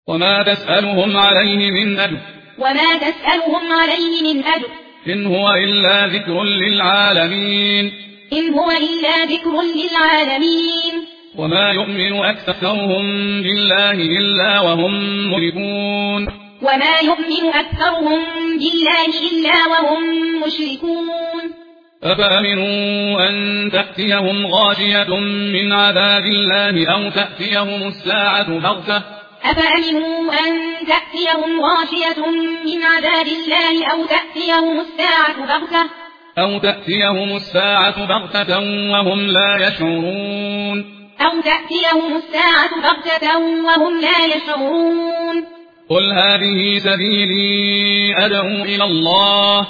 وما تسألهم عليه من أجر إن هو إلا ذكر للعالمين وما يؤمن أكثرهم بالله إلا وهم مشركون أفأمنوا أن تأتيهم غاشية من عذاب الله أو تأتيهم الساعة بغتة وهم لا يشعرون قل هذه سبيلي أدعو إلى الله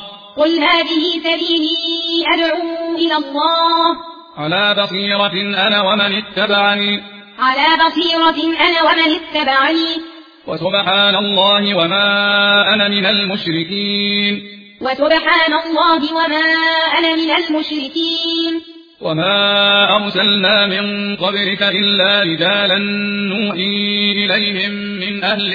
على بصيرة أنا ومن اتبعني وسبحان الله وما أنا من المشركين وما أرسلنا من قبلك إلا رجالا نوحي إليهم من أهل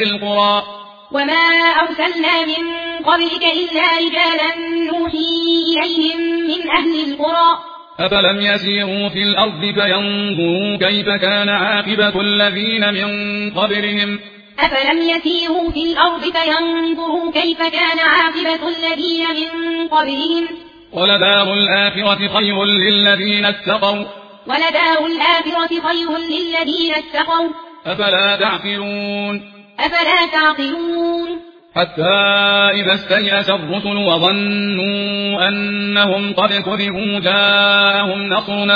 القرى أفلم يسيروا في الأرض فينظروا كيف كان عاقبة الذين من قبلهم ولدار الآخرة خير للذين اتقوا أفلا تعقلون حتى إذا استيأس الرسل وظنوا أنهم قد كذبوا جاءهم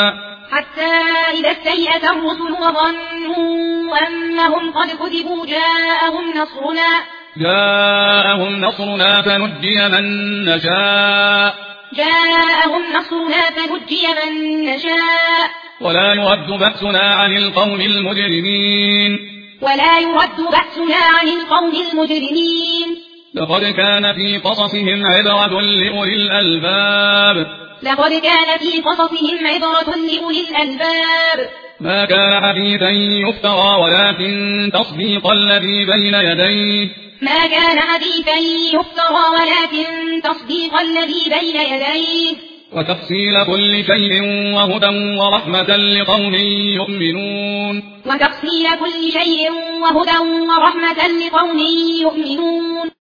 نصرنا فنجي من نشاء ولا يرد بأسنا عن القوم المجرمين لقد كان في قصصهم عبرة لأولي الألباب ما كان حديثا يفترى ولكن تصديق الذي بين يديه وتفصيل كل شيء وهدى ورحمة لقوم يؤمنون